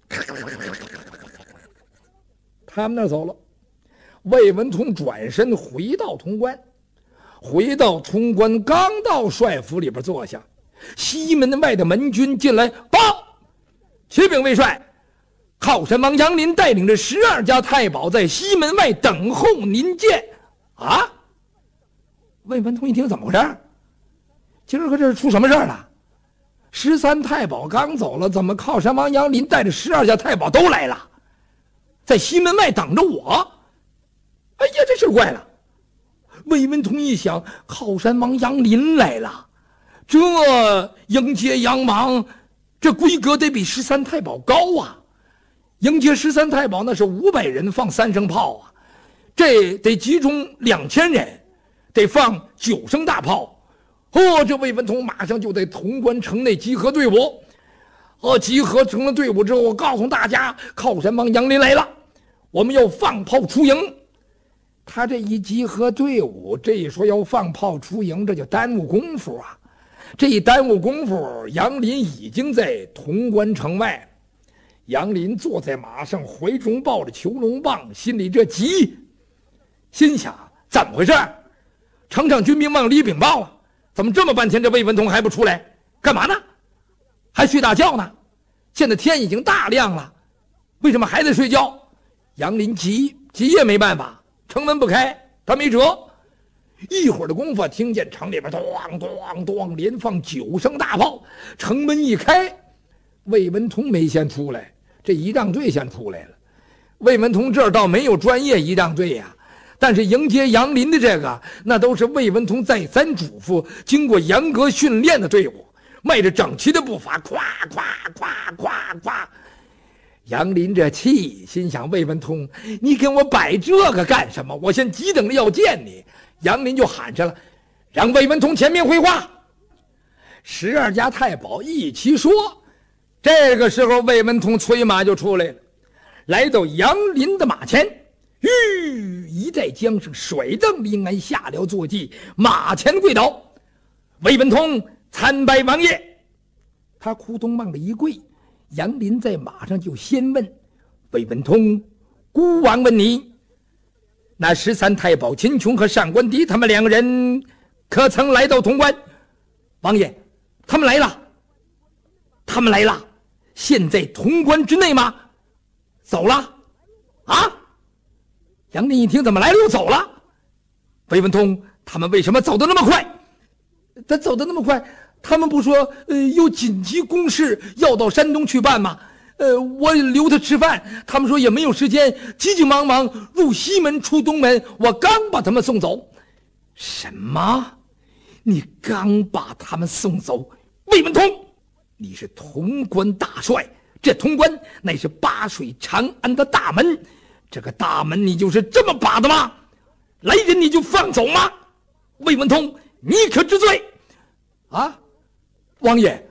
他们那儿走了。魏文通转身回到潼关，刚到帅府里边坐下，西门外的门军进来报：启禀魏帅，靠山王杨林带领着12家太保在西门外等候您见。啊！魏文通一听，怎么回事？今儿个这是出什么事了？13太保刚走了，怎么靠山王杨林带着12家太保都来了，在西门外等着我？哎呀，这事怪了。魏文通一想，靠山王杨林来了，这迎接杨莽，这规格得比13太保高啊。迎接13太保那是500人放3声炮啊，这得集中2000人，得放9声大炮。这魏文通马上就在潼关城内集合队伍。集合成了队伍之后，我告诉大家，靠山王杨林来了，我们要放炮出营。他这一集合队伍，这一说要放炮出营，这就耽误功夫啊。这一耽误功夫，杨林已经在潼关城外。杨林坐在马上，怀中抱着囚龙棒，心里这急，心想怎么回事？城上军兵往里禀报啊，怎么这么半天这魏文通还不出来？干嘛呢？还睡大觉呢？现在天已经大亮了，为什么还在睡觉？杨林急也没办法，城门不开，他没辙。一会儿的功夫，听见城里边咣咣咣连放9声大炮，城门一开，魏文通没先出来，这仪仗队先出来了。魏文通这儿倒没有专业仪仗队呀，但是迎接杨林的这个，那都是魏文通再三嘱咐、经过严格训练的队伍，迈着整齐的步伐，咵咵咵咵咵。杨林这气，心想魏文通，你给我摆这个干什么？我现急等着要见你。杨林就喊上了，让魏文通前面回话。12家太保一起说。这个时候，魏文通催马就出来了，来到杨林的马前，一带缰绳，甩蹬临安，下了坐骑，马前跪倒。魏文通参拜王爷。他扑通往里一跪，杨林在马上就先问魏文通：孤王问你，那13太保秦琼和上官迪他们2个人可曾来到潼关？王爷，他们来了。他们来了，现在潼关之内吗？走了。啊！杨林一听，怎么来了又走了？魏文通，他们为什么走得那么快？他走得那么快，他们不说有紧急公事要到山东去办吗？我留他吃饭，他们说也没有时间，急急忙忙入西门出东门，我刚把他们送走。什么？你刚把他们送走？魏文通，你是潼关大帅，这潼关乃是8水长安的大门，这个大门你就是这么把的吗？来人你就放走吗？魏文通，你可知罪？啊，王爷，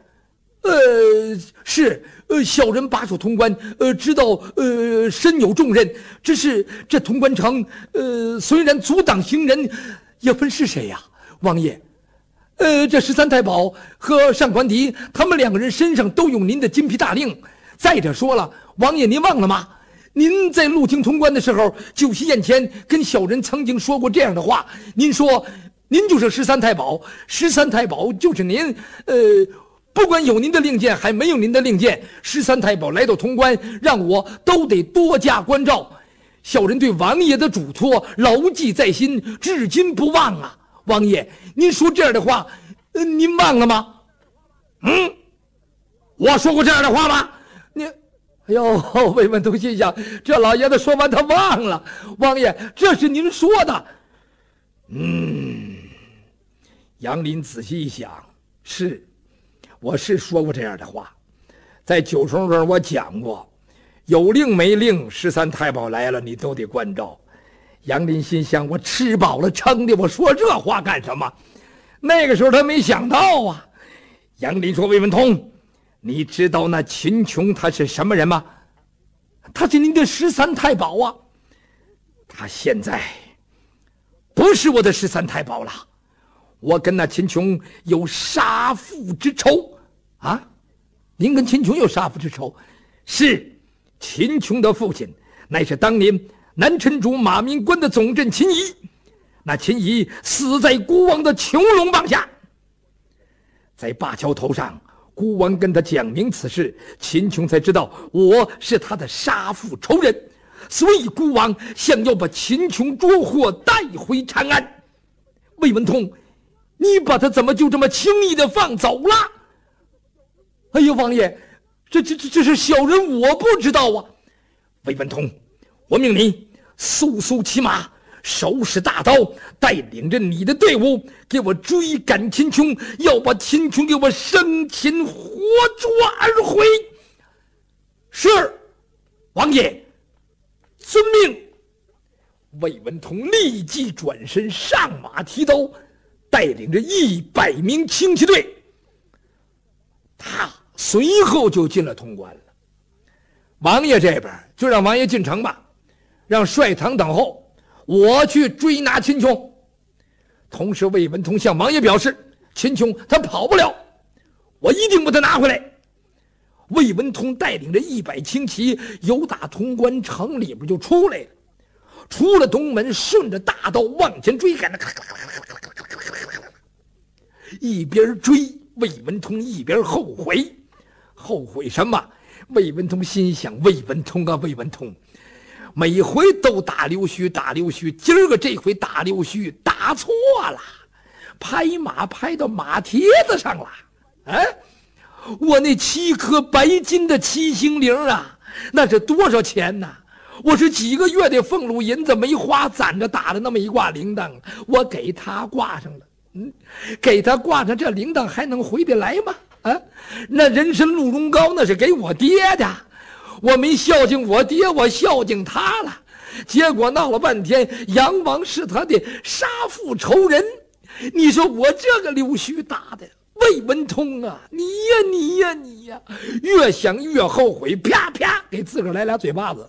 是小人把守潼关，知道身有重任，只是这潼关城虽然阻挡行人，也分是谁呀？王爷，这13太保和上官迪他们2个人身上都有您的金皮大令。再者说了，王爷您忘了吗？您在路经潼关的时候，酒席宴前跟小人曾经说过这样的话，您说您就是13太保，13太保就是您，不管有您的令箭还没有您的令箭，13太保来到潼关，让我都得多加关照。小人对王爷的嘱托牢记在心，至今不忘啊。王爷，您说这样的话，您忘了吗？我说过这样的话吗？你，哎哎呦，魏文通心想，这老爷子说完他忘了，王爷，这是您说的。杨林仔细一想，我是说过这样的话，在九重中我讲过，有令没令，13太保来了你都得关照。杨林心想，我吃饱了撑的，我说这话干什么？那个时候他没想到啊。杨林说，魏文通，你知道那秦琼他是什么人吗？他是您的13太保啊。他现在不是我的13太保了，我跟那秦琼有杀父之仇啊！您跟秦琼有杀父之仇？是，秦琼的父亲乃是当年南陈主马明关的总镇秦仪，那秦仪死在孤王的囚笼棒下。在灞桥头上，孤王跟他讲明此事，秦琼才知道我是他的杀父仇人，所以孤王想要把秦琼捉获带回长安。魏文通，你把他怎么就这么轻易的放走了？哎呦，王爷，这是小人我不知道啊。魏文通，我命你速速骑马，手使大刀，带领着你的队伍给我追赶秦琼，要把秦琼给我生擒活捉而回。是，王爷，遵命。魏文通立即转身上马提刀，带领着100名轻骑队，他随后就进了潼关了。王爷这边就让王爷进城吧，让帅堂等候，我去追拿秦琼。同时魏文通向王爷表示，秦琼他跑不了，我一定把他拿回来。魏文通带领着100轻骑由打潼关城里边就出来了，出了东门，顺着大道往前追赶，一边追魏文通一边后悔。后悔什么？魏文通心想，魏文通啊，魏文通，每回都打溜须，今儿个这回打溜须打错了，拍马拍到马蹄子上了。我那7颗白金的7星铃啊，那是多少钱呢？我是几个月的俸禄银子没花，攒着打的那么一挂铃铛，我给他挂上了。给他挂上这铃铛还能回得来吗？那人参鹿茸膏那是给我爹的，我没孝敬我爹，我孝敬他了，结果闹了半天杨王是他的杀父仇人。你说我这个溜须打的，魏文通啊，你呀，越想越后悔，啪啪给自个儿来俩嘴巴子。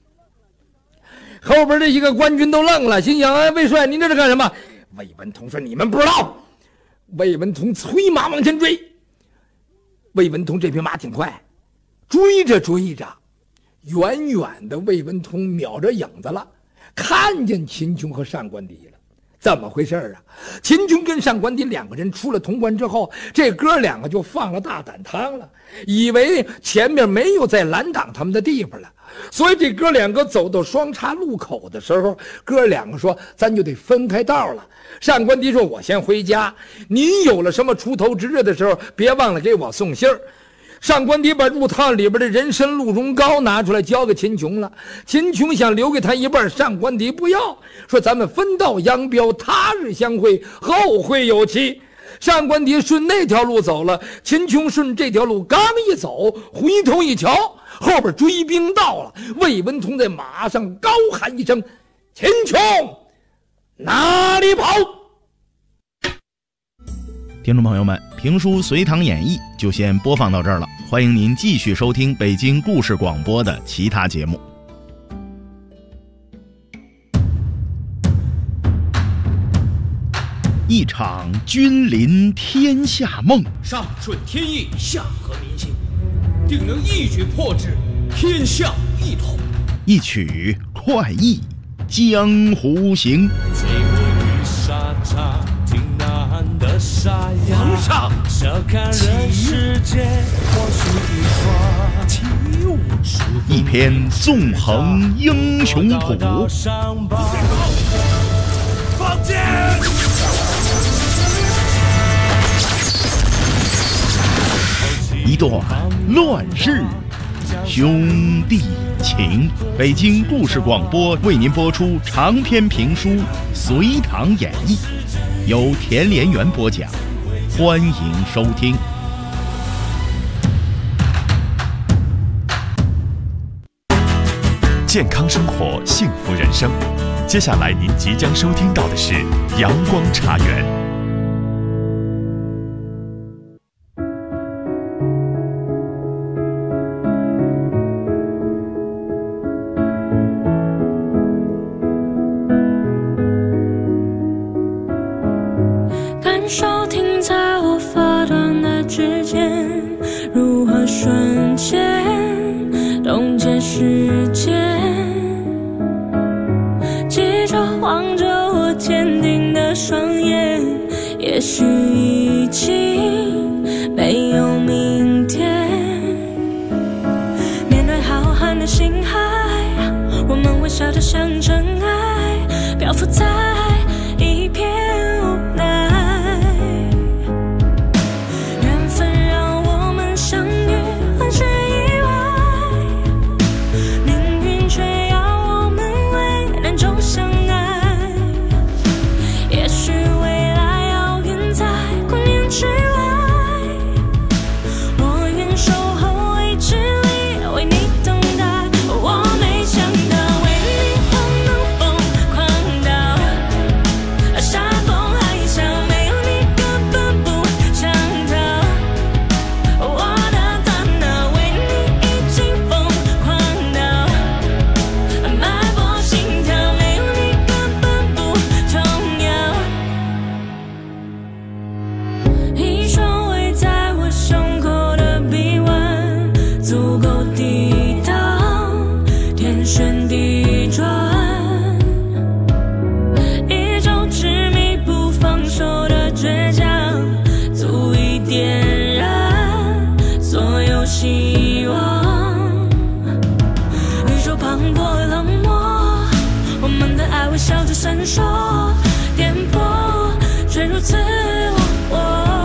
后边这一个官军都愣了，心想，魏帅您这是干什么？魏文通说，你们不知道。魏文通催马往前追，魏文通这匹马挺快，追着远远的魏文通瞄着影子了，看见秦琼和上官迪了。怎么回事啊？秦琼跟上官迪2个人出了潼关之后，这哥2个就放了大胆汤了，以为前面没有再拦挡他们的地方了，所以这哥2个走到双岔路口的时候，哥2个说咱就得分开道了。上官迪说，我先回家，您有了什么出头之日的时候，别忘了给我送信儿。上官迪把入套里边的人参鹿茸膏拿出来交给秦琼了，秦琼想留给他一半，上官迪不要，说咱们分道扬镳，他日相会，后会有期。上官迪顺那条路走了，秦琼顺这条路刚一走，回头一瞧，后边追兵到了。魏文通在马上高喊一声，秦琼哪里跑？ 听众朋友们，评书《隋唐演义》就先播放到这儿了，欢迎您继续收听北京故事广播的其他节目。一场君临天下梦， 上顺天意，下合民心，定能一举破之，天下一统。 一曲快意江湖行。 皇上， 一篇纵横英雄谱， 放箭！ 一段乱世兄弟情。北京故事广播为您播出长篇评书《隋唐演义》，由田连元播讲，欢迎收听。 健康生活，幸福人生。接下来您即将收听到的是阳光茶园。 感受停在我发端的指尖，如何瞬间冻结时间，记着望着我坚定的双眼，也许已经没有明天。面对浩瀚的星海，我们微笑着像尘埃，漂浮在一片无奈。缘分让我们相遇，很是意外，命运却要我们为难中相爱。也许未来遥远在光年之外，我愿守候未知里为你等待。我没想到为你我能疯狂到沙崩海啸，没有你根本不想逃。我的大脑为你已经疯狂到脉搏心跳，没有你根本不重要。一双围在我胸口的臂弯，足够抵挡天旋地转，一种执迷不放手的倔强，足以点燃所有希望。宇宙磅礴冷漠，我们的爱微笑着闪烁，颠簸却如此我。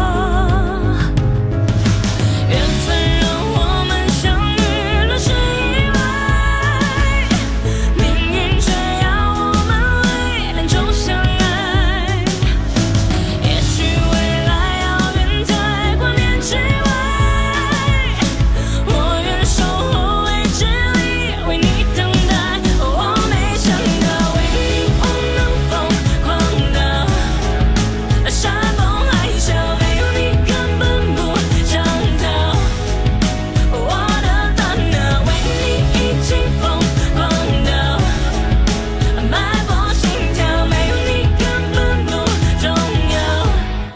缘分让我们相遇，乱世意外，命运却要我们为难中相爱。也许未来遥远在光年之外，我愿守候未知里为你等待。我没想到为你我能疯狂到沙崩海啸，没有你根本不想逃。我的大脑为你已经疯狂到脉搏心跳，没有你根本不重要。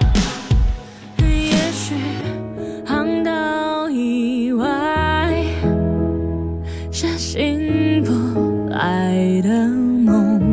也许航道以外是醒不来的梦，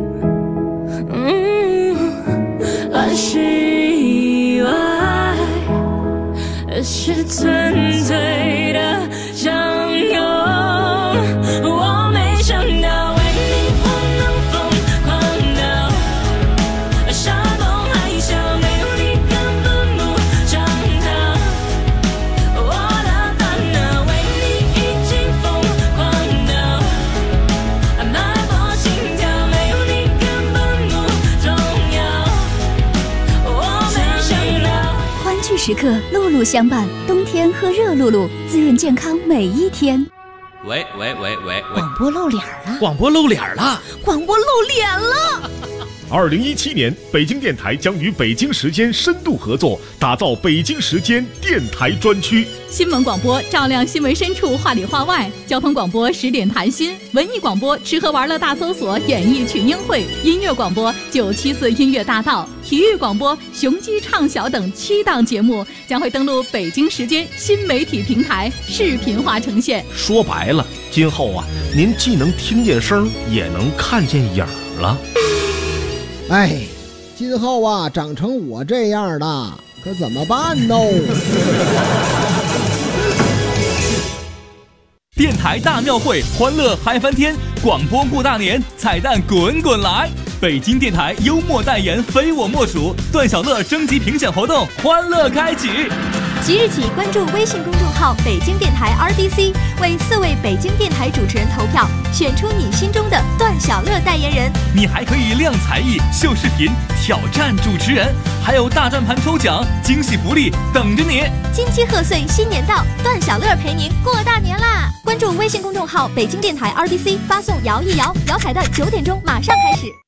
乱世以外是纯粹的相拥。我没想到为你我能疯狂到沙崩海啸，没有你根本不想逃。我的大脑为你已经疯狂到脉搏心跳，没有你根本不重要。我没想到欢聚时刻，露露相伴，冬天喝热露露，滋润健康每一天。 喂， 广播露脸了， 广播露脸了， 广播露脸了。 2017年，北京电台将与北京时间深度合作，打造北京时间电台专区。 新闻广播照亮新闻深处，话里话外；交通广播10点谈心；文艺广播吃喝玩乐大搜索，演艺群英会；音乐广播974音乐大道；体育广播雄鸡唱晓等7档节目将会登陆北京时间新媒体平台，视频化呈现。 说白了，今后啊，您既能听见声，也能看见影儿了。 哎，今后啊，长成我这样的，可怎么办呢？ 电台大庙会，欢乐嗨翻天，广播过大年，彩蛋滚滚来！北京电台幽默代言非我莫属，段小乐征集评选活动欢乐开启。 即日起关注微信公众号北京电台 RBC， 为4位北京电台主持人投票，选出你心中的段小乐代言人。 你还可以亮才艺、秀视频、挑战主持人，还有大转盘抽奖、惊喜福利等着你。 金鸡贺岁，新年到，段小乐陪您过大年啦！关注微信公众号北京电台 RBC， 发送摇一摇，摇彩蛋9点钟马上开始。